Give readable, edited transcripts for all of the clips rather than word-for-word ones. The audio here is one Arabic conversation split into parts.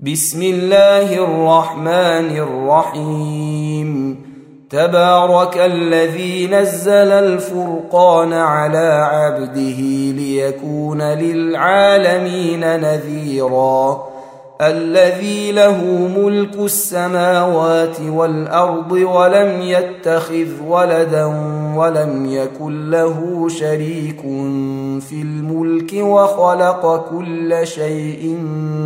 بسم الله الرحمن الرحيم تبارك الذي نزل الفرقان على عبده ليكون للعالمين نذيرا الذي له ملك السماوات والأرض ولم يتخذ ولدا ولم يكن له شريك في الملك وخلق كل شيء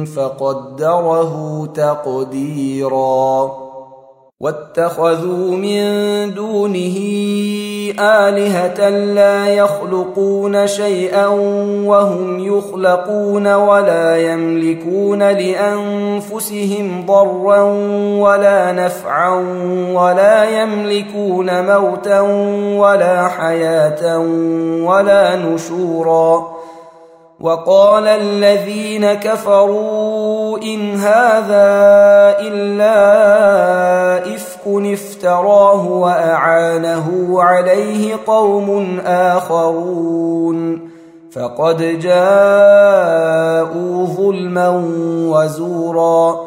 فقدره تقديرا واتخذوا من دونه آلهة لا يخلقون شيئا وهم يخلقون ولا يملكون لأنفسهم ضرا ولا نفعا ولا يملكون موتا ولا حياة ولا نشورا وقال الذين كفروا إن هذا إلا إفك افتراه وأعانه عليه قوم آخرون فقد جاءوا ظلما وزورا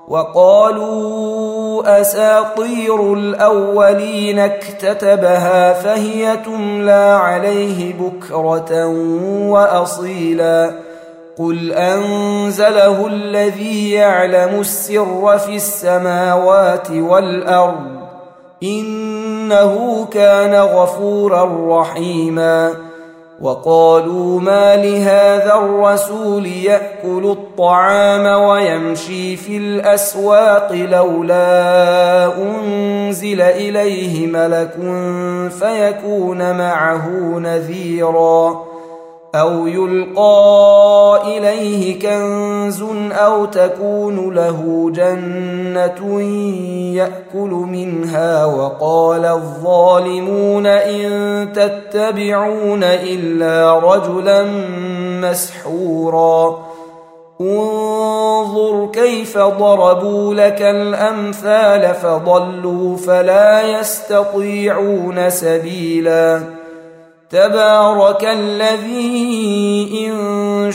وقالوا أساطير الأولين اكتتبها فهي تملى عليه بكرة وأصيلا قل أنزله الذي يعلم السر في السماوات والأرض إنه كان غفورا رحيما وقالوا ما لهذا الرسول يأكل الطعام ويمشي في الأسواق لولا أنزل إليه ملك فيكون معه نذيرا أو يلقى إليه كنز أو تكون له جنة يأكل منها وقال الظالمون إن تتبعون إلا رجلا مسحورا انظر كيف ضربوا لك الأمثال فضلوا فلا يستطيعون سبيلا تبارك الذي إن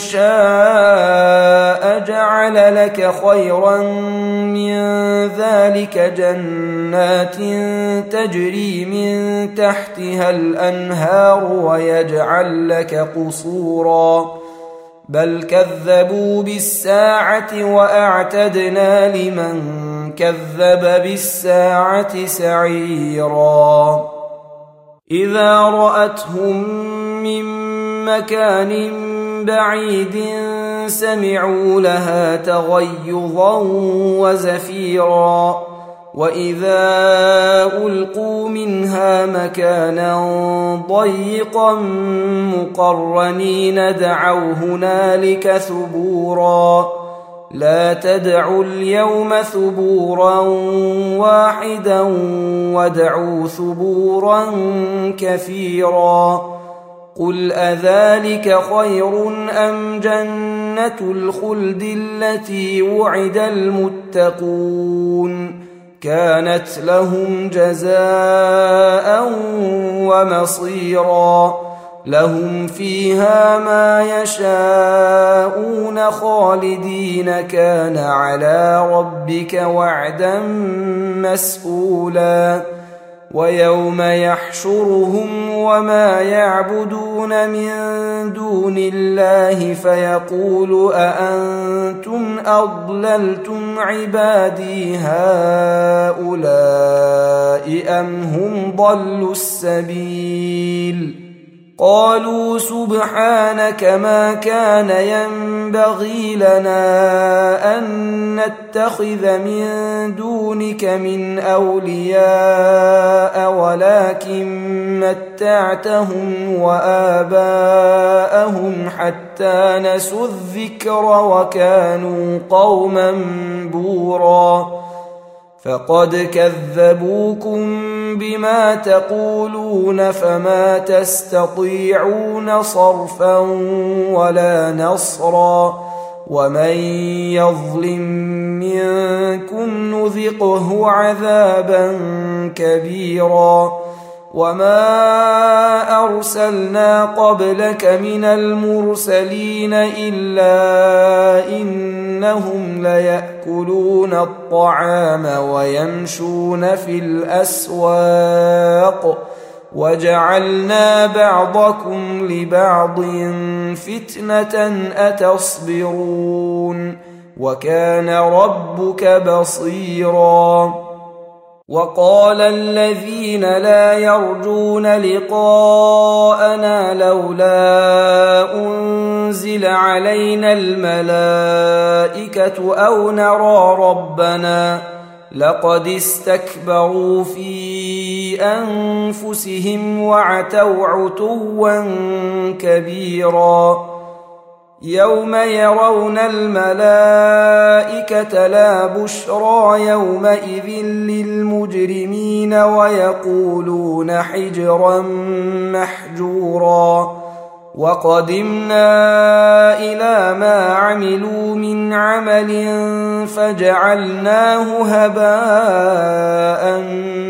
شاء جعل لك خيرا من ذلك جنات تجري من تحتها الأنهار ويجعل لك قصورا بل كذبوا بالساعة وأعتدنا لمن كذب بالساعة سعيرا إذا رأتهم من مكان بعيد سمعوا لها تغيظا وزفيرا وإذا ألقوا منها مكانا ضيقا مقرنين دعوا هنالك ثبورا لا تدعوا اليوم ثبورا واحدا وادعوا ثبورا كثيرا قل أذلك خير أم جنة الخلد التي وعد المتقون كانت لهم جزاء ومصيرا لهم فيها ما يشاءون خالدين كان على ربك وعدا مسئولا ويوم يحشرهم وما يعبدون من دون الله فيقول أأنتم أضللتم عبادي هؤلاء أم هم ضلوا السبيل قالوا سبحانك ما كان ينبغي لنا أن نتخذ من دونك من أولياء ولكن متعتهم وآباءهم حتى نسوا الذكر وكانوا قوما بورا فقد كذبوكم بما تقولون فما تستطيعون صرفا ولا نصرا ومن يظلم منكم نذقه عذابا كبيرا وما أرسلنا قبلك من المرسلين إلا إنهم ليأكلون الطعام ويمشون في الأسواق وجعلنا بعضكم لبعض فتنة أتصبرون وكان ربك بصيرا. وقال الذين لا يرجون لقاءنا لولا أنزل علينا الملائكة أو نرى ربنا لقد استكبروا في أنفسهم وعتوا عتوا كبيرا. يوم يرون الملائكة لا بشرى يومئذ للمجرمين ويقولون حجرا محجورا. وقدمنا إلى ما عملوا من عمل فجعلناه هباء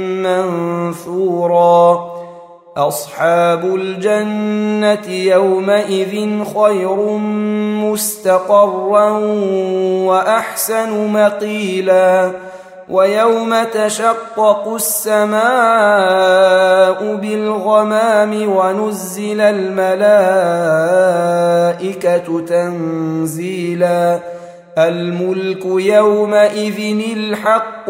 منثورا. أصحاب الجنة يومئذ خير مستقرا وأحسن مقيلا. ويوم تشقق السماء بالغمام ونزل الملائكة تنزيلا. الملك يومئذ الحق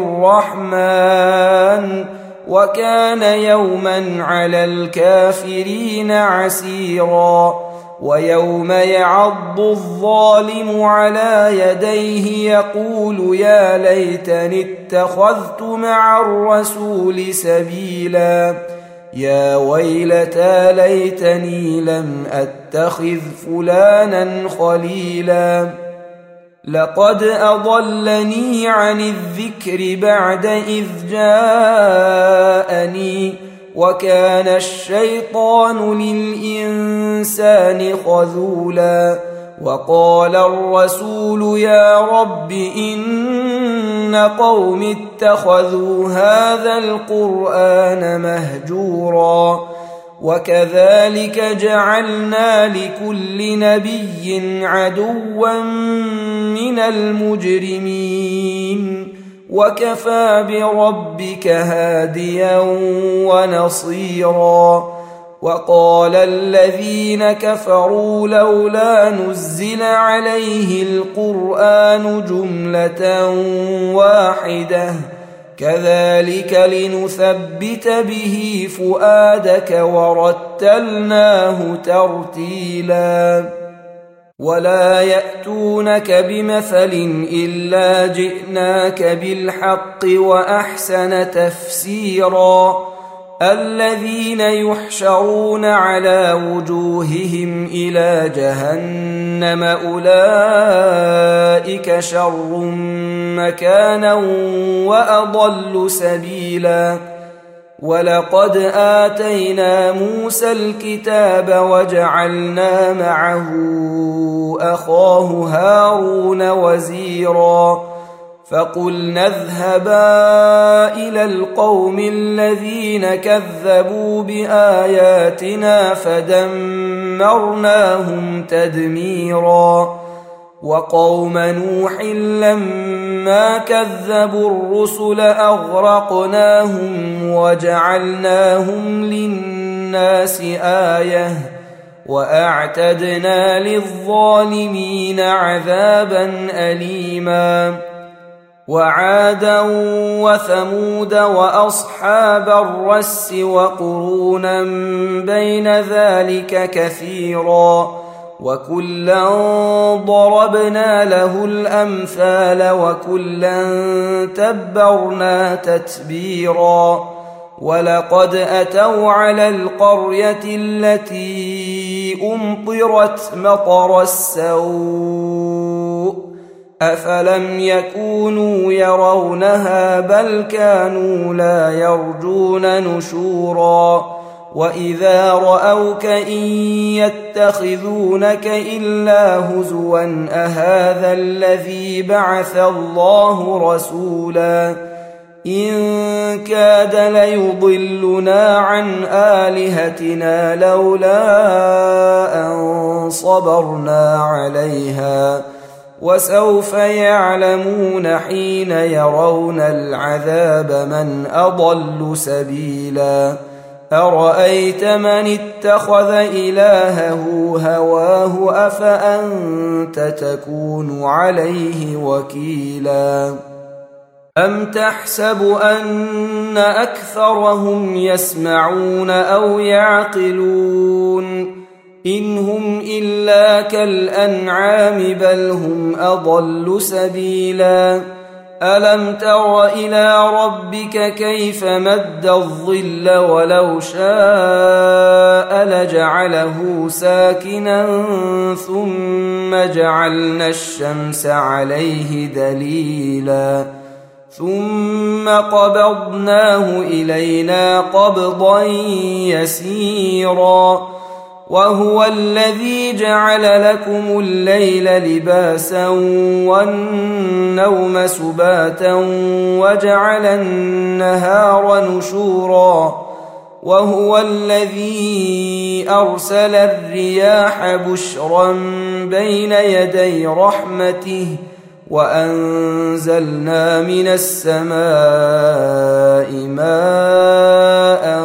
للرحمن وكان يوما على الكافرين عسيرا. ويوم يعض الظالم على يديه يقول يا ليتني اتخذت مع الرسول سبيلا. يا ويلتى ليتني لم أتخذ فلانا خليلا. لقد أضلني عن الذكر بعد إذ جاءني وكان الشيطان للإنسان خذولا. وقال الرسول يا رب إن قوم اتخذوا هذا القرآن مهجورا. وكذلك جعلنا لكل نبي عدوا من المجرمين وكفى بربك هاديا ونصيرا. وقال الذين كفروا لولا نزل عليه القرآن جملة واحدة كذلك لنثبت به فؤادك ورتلناه ترتيلا. ولا يأتونك بمثل إلا جئناك بالحق وأحسن تفسيرا. الذين يحشرون على وجوههم إلى جهنم أولئك شر مكانا وأضل سبيلا. ولقد آتينا موسى الكتاب وجعلنا معه أخاه هارون وزيرا. فقلنا اذهبا إلى القوم الذين كذبوا بآياتنا فدمرناهم تدميرا. وقوم نوح لما كذبوا الرسل أغرقناهم وجعلناهم للناس آية وأعتدنا للظالمين عذابا أليما. وعادا وثمود وأصحاب الرس وقرونا بين ذلك كثيرا وكلا ضربنا له الأمثال وكلا تبرنا تتبيرا. ولقد أتوا على القرية التي أمطرت مطر السوء أفلم يكونوا يرونها بل كانوا لا يرجون نشورا. وإذا رأوك إن يتخذونك إلا هزوا أهذا الذي بعث الله رسولا. إن كاد ليضلنا عن آلهتنا لولا أن صبرنا عليها وسوف يعلمون حين يرون العذاب من أضل سبيلا أرأيت من اتخذ إلهه هواه أفأنت تكون عليه وكيلا أم تحسب أن أكثرهم يسمعون أو يعقلون إن هم إلا كالأنعام بل هم أضل سبيلا ألم تر إلى ربك كيف مد الظل ولو شاء لجعله ساكنا ثم جعلنا الشمس عليه دليلا ثم قبضناه إلينا قبضا يسيرا وهو الذي جعل لكم الليل لباسا والنوم سباتا وجعل النهار نشورا وهو الذي أرسل الرياح بشرا بين يدي رحمته وأنزلنا من السماء ماء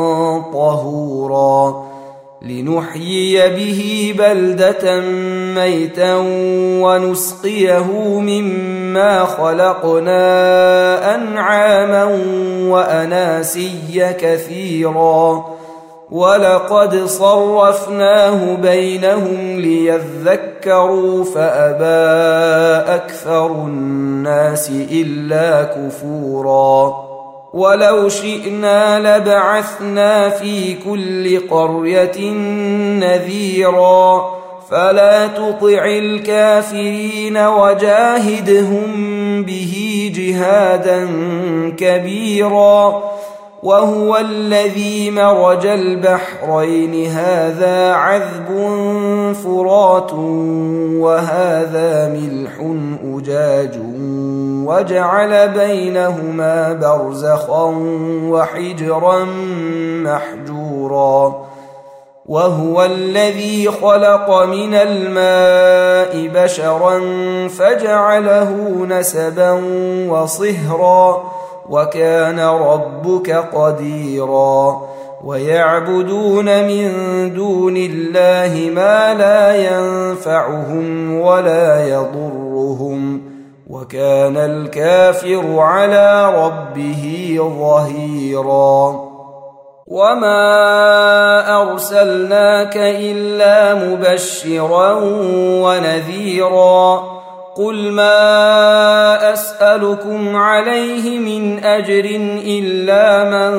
طهورا لنحيي به بلدة ميتا ونسقيه مما خلقنا أنعاما وأناسيا كثيرا ولقد صرفناه بينهم ليذكروا فأبى أكثر الناس إلا كفورا ولو شئنا لبعثنا في كل قرية نذيرا فلا تطع الكافرين وجاهدهم به جهادا كبيرا وهو الذي مرج البحرين هذا عذب فرات وهذا ملح أجاج وجعل بينهما برزخا وحجرا محجورا وهو الذي خلق من الماء بشرا فجعله نسبا وصهرا وكان ربك قديرا ويعبدون من دون الله ما لا ينفعهم ولا يضرهم وكان الكافر على ربه ظهيرا وما أرسلناك إلا مبشرا ونذيرا قل ما أسألكم عليه من أجر إلا من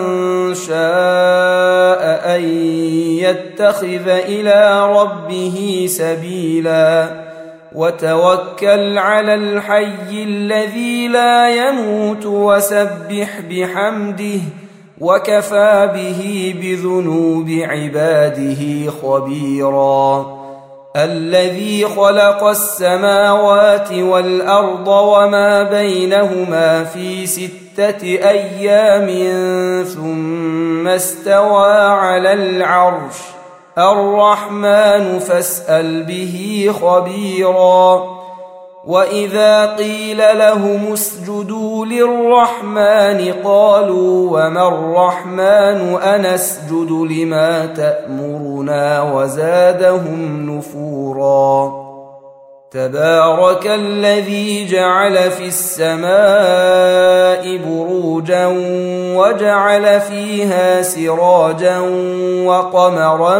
شاء أن يتخذ إلى ربه سبيلا وتوكل على الحي الذي لا يموت وسبح بحمده وكفى به بذنوب عباده خبيرا الذي خلق السماوات والأرض وما بينهما في 6 أيام ثم استوى على العرش الرحمن فاسأل به خبيرا وإذا قيل لهم اسجدوا للرحمن قالوا وما الرحمن أنسجد لما تأمرنا وزادهم نفورا تبارك الذي جعل في السماء بروجا وجعل فيها سراجا وقمرا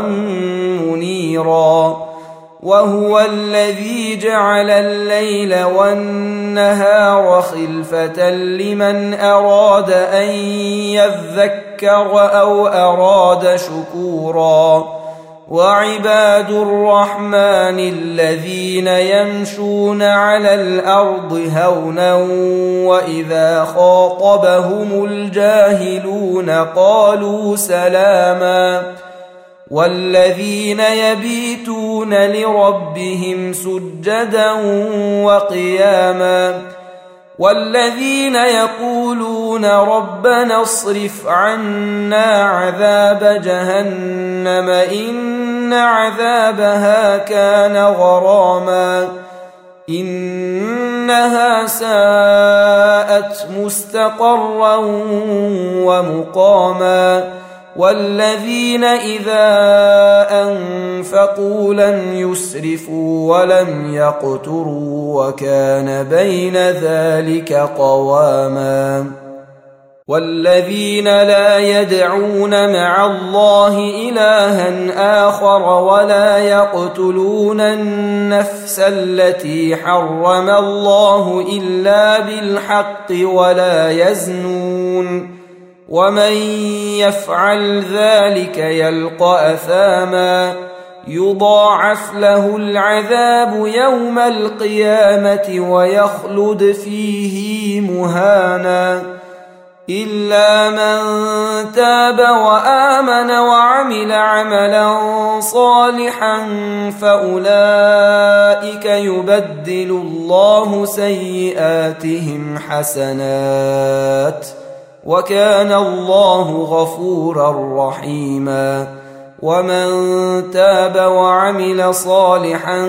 منيرا وهو الذي جعل الليل والنهار خلفة لمن أراد أن يذكر أو أراد شكورا وعباد الرحمن الذين يمشون على الأرض هونا وإذا خاطبهم الجاهلون قالوا سلاما والذين يبيتون لربهم سجدا وقياما والذين يقولون ربنا اصرف عنا عذاب جهنم إن عذابها كان غراما إنها ساءت مستقرا ومقاما والذين إذا أنفقوا لم يسرفوا ولم يقتروا وكان بين ذلك قواما والذين لا يدعون مع الله إلها آخر ولا يقتلون النفس التي حرم الله إلا بالحق ولا يزنون ومن يفعل ذلك يلقى أثاما يضاعف له العذاب يوم القيامة ويخلد فيه مهانا إلا من تاب وآمن وعمل عملا صالحا فأولئك يبدل الله سيئاتهم حسنات وكان الله غفورا رحيما ومن تاب وعمل صالحا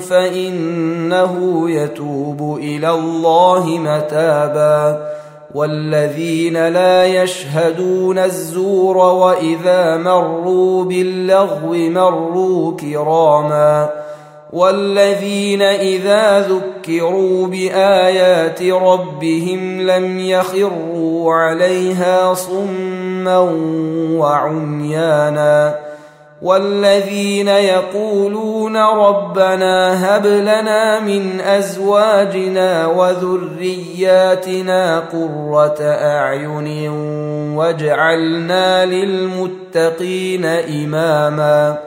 فإنه يتوب إلى الله متابا والذين لا يشهدون الزور وإذا مروا باللغو مروا كراما والذين إذا ذكروا بآيات ربهم لم يخروا عليها صما وعميانا والذين يقولون ربنا هب لنا من أزواجنا وذرياتنا قرة أعين واجعلنا للمتقين إماما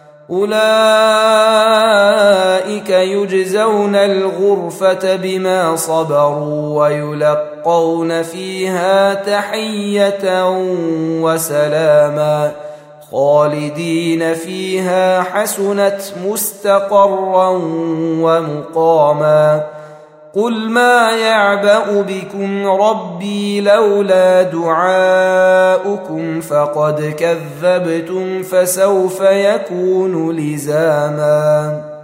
أولئك يجزون الغرفة بما صبروا ويلقون فيها تحية وسلاما خالدين فيها حسنت مستقرا ومقاما قل ما يعبأ بكم ربي لولا دعاؤكم فقد كذبتم فسوف يكون لزاما